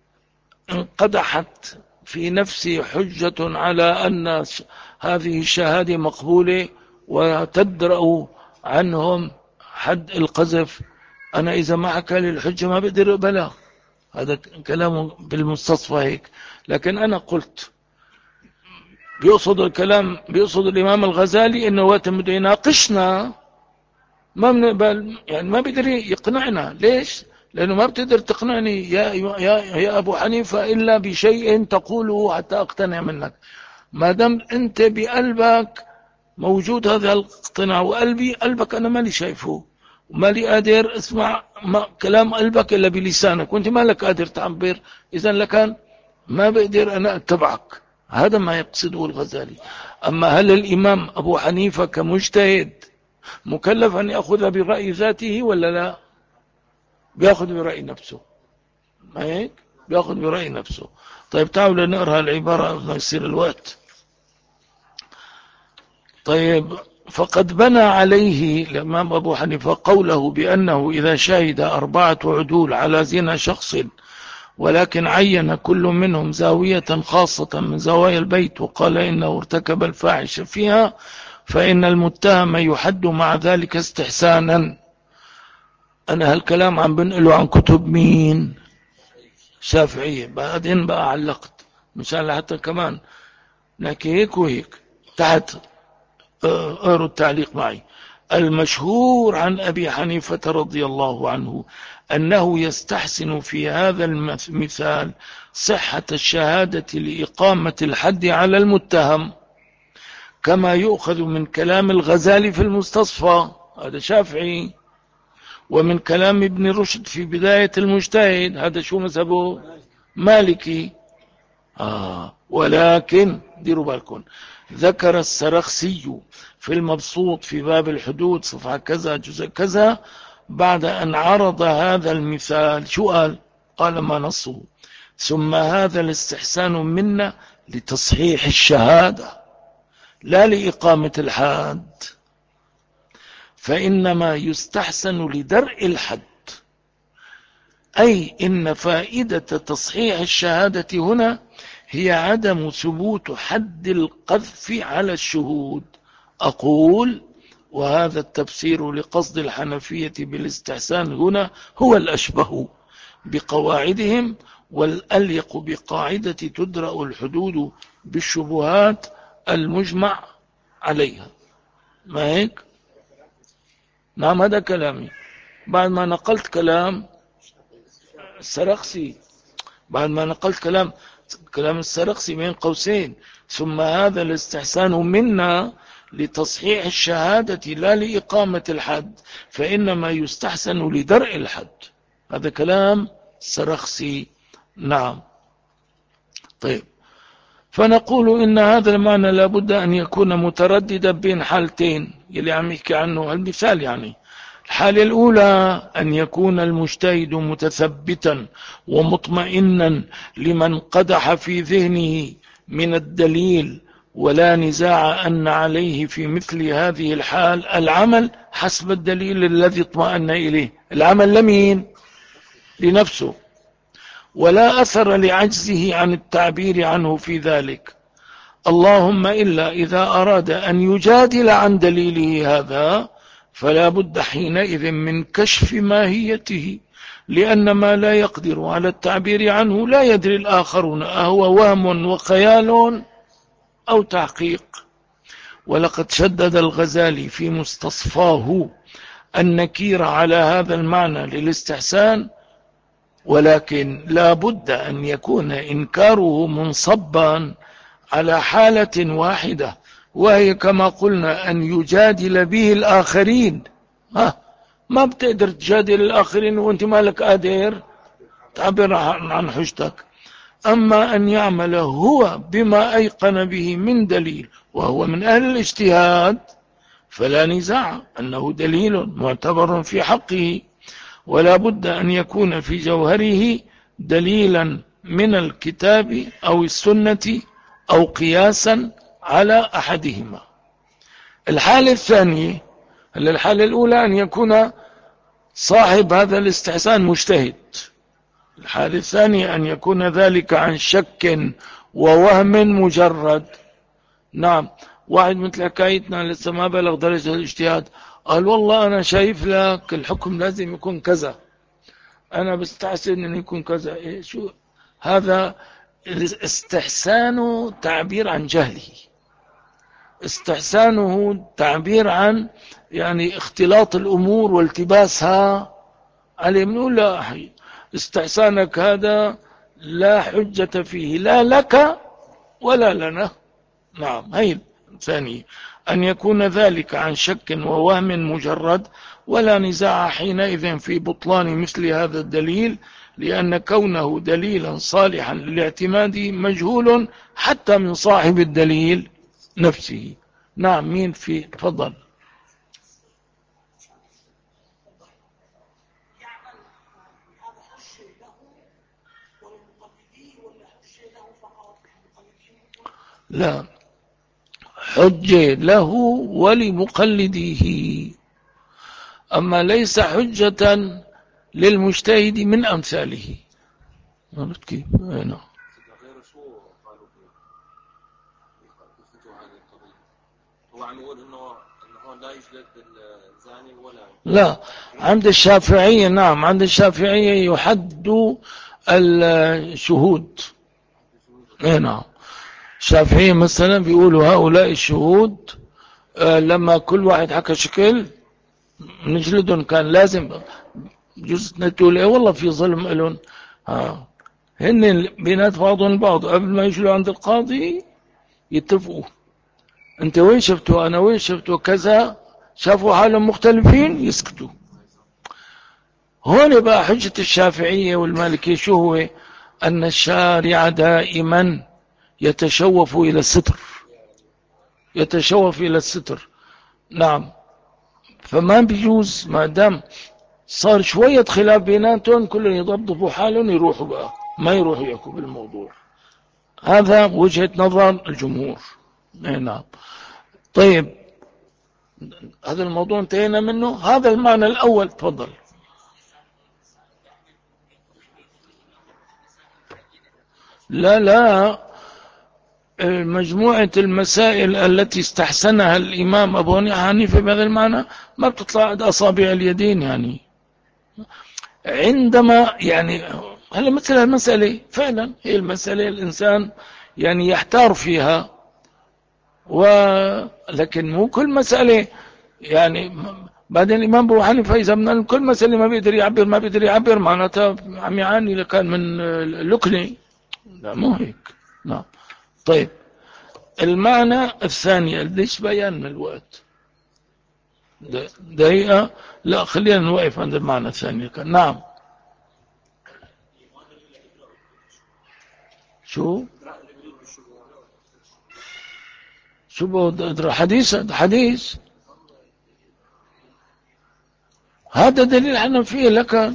انقدحت في نفسي حجة على أن هذه الشهادة مقبولة وتدرأ عنهم حد القذف، أنا إذا ما حكى لي الحجة ما بقدر أقبلها. هذا كلامه بالمستصفى هيك. لكن أنا قلت بيقصد الكلام، بيقصد الإمام الغزالي إنه وقت بده يناقشنا ما بنقبل، يعني ما بيقدر يقنعنا. ليش؟ لأنه ما بتقدر تقنعني يا أبو حنيفة إلا بشيء تقوله حتى أقتنع منك. ما دام أنت بقلبك موجود هذا الاقتناع، قلبك أنا مالي شايفه، ومالي قادر اسمع كلام قلبك إلا بلسانك، وانت مالك قادر تعبر. إذن لكان ما بقدر أنا أتبعك. هذا ما يقصده الغزالي. أما هل الإمام أبو حنيفة كمجتهد مكلف أن يأخذ برأي ذاته ولا لا؟ بيأخذ برأي نفسه، ما هيك؟ بيأخذ برأي نفسه. طيب تعالوا نقرأ العبارة ما يصير الوقت. طيب، فقد بنى عليه الإمام أبو حنيفة قوله بأنه إذا شهد 4 عدول على زنا شخص ولكن عين كل منهم زاوية خاصة من زوايا البيت وقال إنه ارتكب الفاحش فيها، فإن المتهم يحد مع ذلك استحسانا. أنا هالكلام عم بنقله عن كتب مين؟ شافعية. بعدين بقى علقت مشان حتى كمان نحكي هيك وهيك تحت. اقروا التعليق معي. المشهور عن أبي حنيفة رضي الله عنه أنه يستحسن في هذا المثال صحة الشهادة لإقامة الحد على المتهم، كما يؤخذ من كلام الغزالي في المستصفى، هذا شافعي، ومن كلام ابن رشد في بداية المجتهد، هذا شو مذهبه؟ مالكي. ولكن ديروا بالكم، ذكر السرخسي في المبسوط في باب الحدود صفحة كذا جزء كذا بعد أن عرض هذا المثال شو قال؟ قال ما نصه: ثم هذا الاستحسان منا لتصحيح الشهادة لا لإقامة الحد، فإنما يستحسن لدرء الحد. أي إن فائدة تصحيح الشهادة هنا هي عدم ثبوت حد القذف على الشهود. أقول وهذا التفسير لقصد الحنفية بالاستحسان هنا هو الأشبه بقواعدهم والأليق بقاعدة تدرأ الحدود بالشبهات المجمع عليها. ما هيك؟ نعم، هذا كلامي بعد ما نقلت كلام السرخسي، بعد ما نقلت كلام السرخسي بين قوسين: ثم هذا الاستحسان منا لتصحيح الشهادة لا لإقامة الحد، فإنما يستحسن لدرء الحد. هذا كلام السرخسي. نعم. طيب، فنقول إن هذا المعنى لابد أن يكون مترددا بين حالتين يلي عم يحكي عنه المثال. يعني الحالة الأولى أن يكون المجتهد متثبتا ومطمئنا لمن قدح في ذهنه من الدليل، ولا نزاع أن عليه في مثل هذه الحال العمل حسب الدليل الذي اطمأن إليه. العمل لمين؟ لنفسه، ولا أثر لعجزه عن التعبير عنه في ذلك، اللهم إلا إذا أراد أن يجادل عن دليله هذا، فلا بد حينئذ من كشف ماهيته، لأن ما لا يقدر على التعبير عنه لا يدري الآخرون أهو وهم وخيال أو تحقيق. ولقد شدد الغزالي في مستصفاه النكير على هذا المعنى للاستحسان، ولكن لا بد أن يكون إنكاره منصبا على حالة واحدة، وهي كما قلنا أن يجادل به الآخرين. ما بتقدر تجادل الآخرين وانت مالك قادر تعبر عن حجتك. أما أن يعمل هو بما أيقن به من دليل وهو من أهل الاجتهاد فلا نزاع أنه دليل معتبر في حقه، ولا بد أن يكون في جوهره دليلا من الكتاب أو السنة أو قياسا على أحدهما. الحالة الثانية، الحالة الأولى أن يكون صاحب هذا الاستحسان مجتهد. الحالة الثانية أن يكون ذلك عن شك ووهم مجرد. نعم، واحد مثل حكايتنا لسه ما بلغ درجة الاجتهاد قال والله أنا شايف لك الحكم لازم يكون كذا، أنا بستحسن أن يكون كذا. إيه شو هذا؟ استحسانه تعبير عن جهله، استحسانه تعبير عن يعني اختلاط الأمور والتباسها عليه. بنقول لا، استحسانك هذا لا حجة فيه لا لك ولا لنا. نعم، هي ثاني أن يكون ذلك عن شك ووهم مجرد، ولا نزاع حينئذ في بطلان مثل هذا الدليل، لأن كونه دليلا صالحا للاعتماد مجهول حتى من صاحب الدليل نفسه. نعم، مين في؟ تفضل. لا، حجة له ولمقلديه، أما ليس حجة للمجتهد من أمثاله. عرفت كيف؟ نعم.
غير شو قالوا في هذه القضية؟ هو عم يقول انه لا يجلد الزاني ولا
لا، عند الشافعية، نعم عند الشافعية يحد الشهود. نعم، الشافعية مثلا بيقولوا هؤلاء الشهود لما كل واحد حكى شكل نجلدهم، كان لازم جزء نتقول ايه والله في ظلم لهم. هن بينات بعضهم البعض قبل ما يجلوا عند القاضي يتفقوا، انت وين شفتوا انا وين شفتوا كذا، شافوا حالهم مختلفين يسكتوا. هون بقى حجة الشافعية والمالكية شو هو؟ أن الشارع دائما يتشوف إلى الستر، يتشوف إلى الستر. نعم، فما بيجوز ما دام صار شوية خلاف بيناتهم كلهم يضبطوا حالهم يروحوا بقى، ما يروحوا يحكوا بالموضوع. هذا وجهة نظر الجمهور. نعم. طيب، هذا الموضوع انتهينا منه. هذا المعنى الأول. تفضل. لا لا، مجموعة المسائل التي استحسنها الإمام أبو حنيفة بهذا المعنى ما بتطلع عند أصابع اليدين. يعني عندما يعني هلا مثل المسألة فعلا هي المسألة الإنسان يعني يحتار فيها، ولكن مو كل مسألة يعني. بعدين الإمام أبو حنيفة إذا من كل مسألة ما بيقدر يعبر ما بيقدر يعبر معناتها عم يعاني لكان من لكنة. لا، مو هيك. نعم. طيب، المعنى الثاني ليش بيان من الوقت دقيقة؟ لا، خلينا نوقف عند المعنى الثاني. نعم. شو حديث هذا دليل حنفية لك.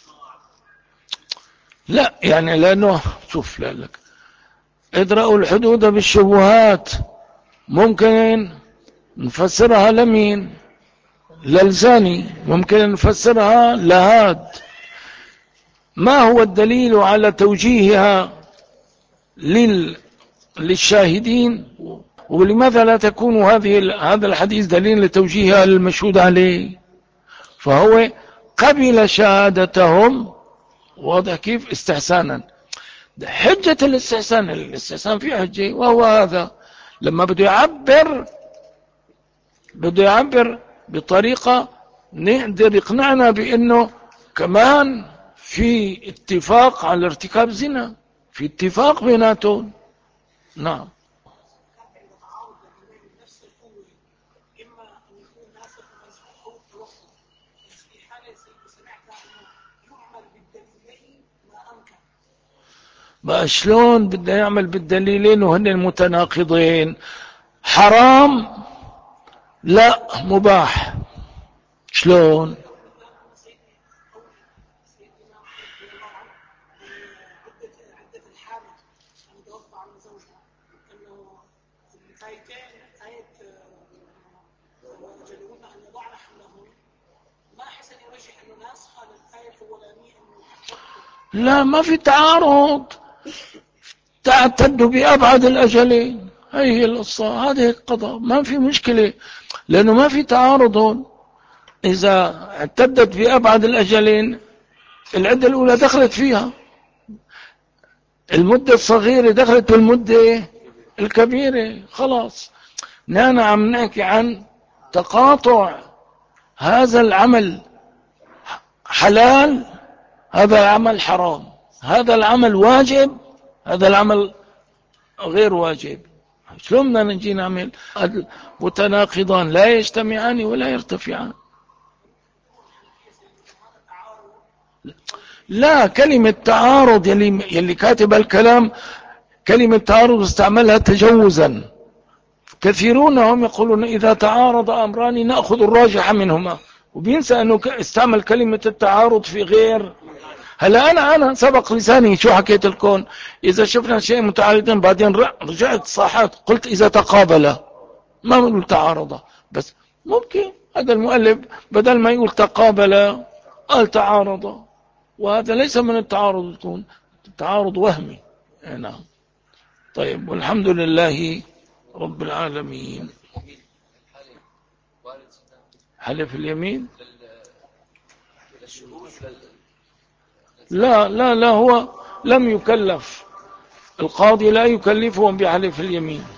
لا يعني لأنه شوف لك ادرأوا الحدود بالشبهات ممكن نفسرها لمين؟ للزاني. ممكن نفسرها لهاد. ما هو الدليل على توجيهها للشاهدين؟ ولماذا لا تكون هذا الحديث دليل لتوجيهها للمشهود عليه؟ فهو قبل شهادتهم، واضح كيف؟ استحسانا. حجة الاستحسان في حجة، وهو هذا لما بده يعبر بطريقة نقدر يقنعنا بأنه كمان في اتفاق على ارتكاب زنا، في اتفاق بيناتهم. نعم. بقى شلون بده يعمل بالدليلين وهن المتناقضين؟ حرام لا مباح، شلون؟ لا ما في تعارض، تعتد بأبعد الأجلين، هي القصة، هذه القضاء، ما في مشكلة، لأنه ما في تعارض هون. إذا اعتدت بأبعد الأجلين العدة الأولى دخلت فيها، المدة الصغيرة دخلت بالمدة الكبيرة، خلاص. نحن عم نحكي عن تقاطع، هذا العمل حلال، هذا العمل حرام، هذا العمل واجب، هذا العمل غير واجب. شلون بدنا نجي نعمل متناقضان لا يجتمعان ولا يرتفعان؟ لا، كلمة تعارض يلي كاتب الكلام كلمة تعارض استعملها تجوزا. كثيرون هم يقولون إذا تعارض أمران نأخذ الراجح منهما، وبينسى أنه استعمل كلمة التعارض في غير. هلا أنا سبق لساني شو حكيت لكم؟ إذا شفنا شيء متعارضين بعدين رجعت صاحت قلت إذا تقابل، ما بنقول تعارض، بس ممكن هذا المؤلف بدل ما يقول تقابل قال تعارض، وهذا ليس من التعارض، يكون تعارض وهمي. نعم. طيب، والحمد لله رب العالمين. حلف اليمين؟ لا لا لا، هو لم يكلف، القاضي لا يكلفهم بحلف اليمين.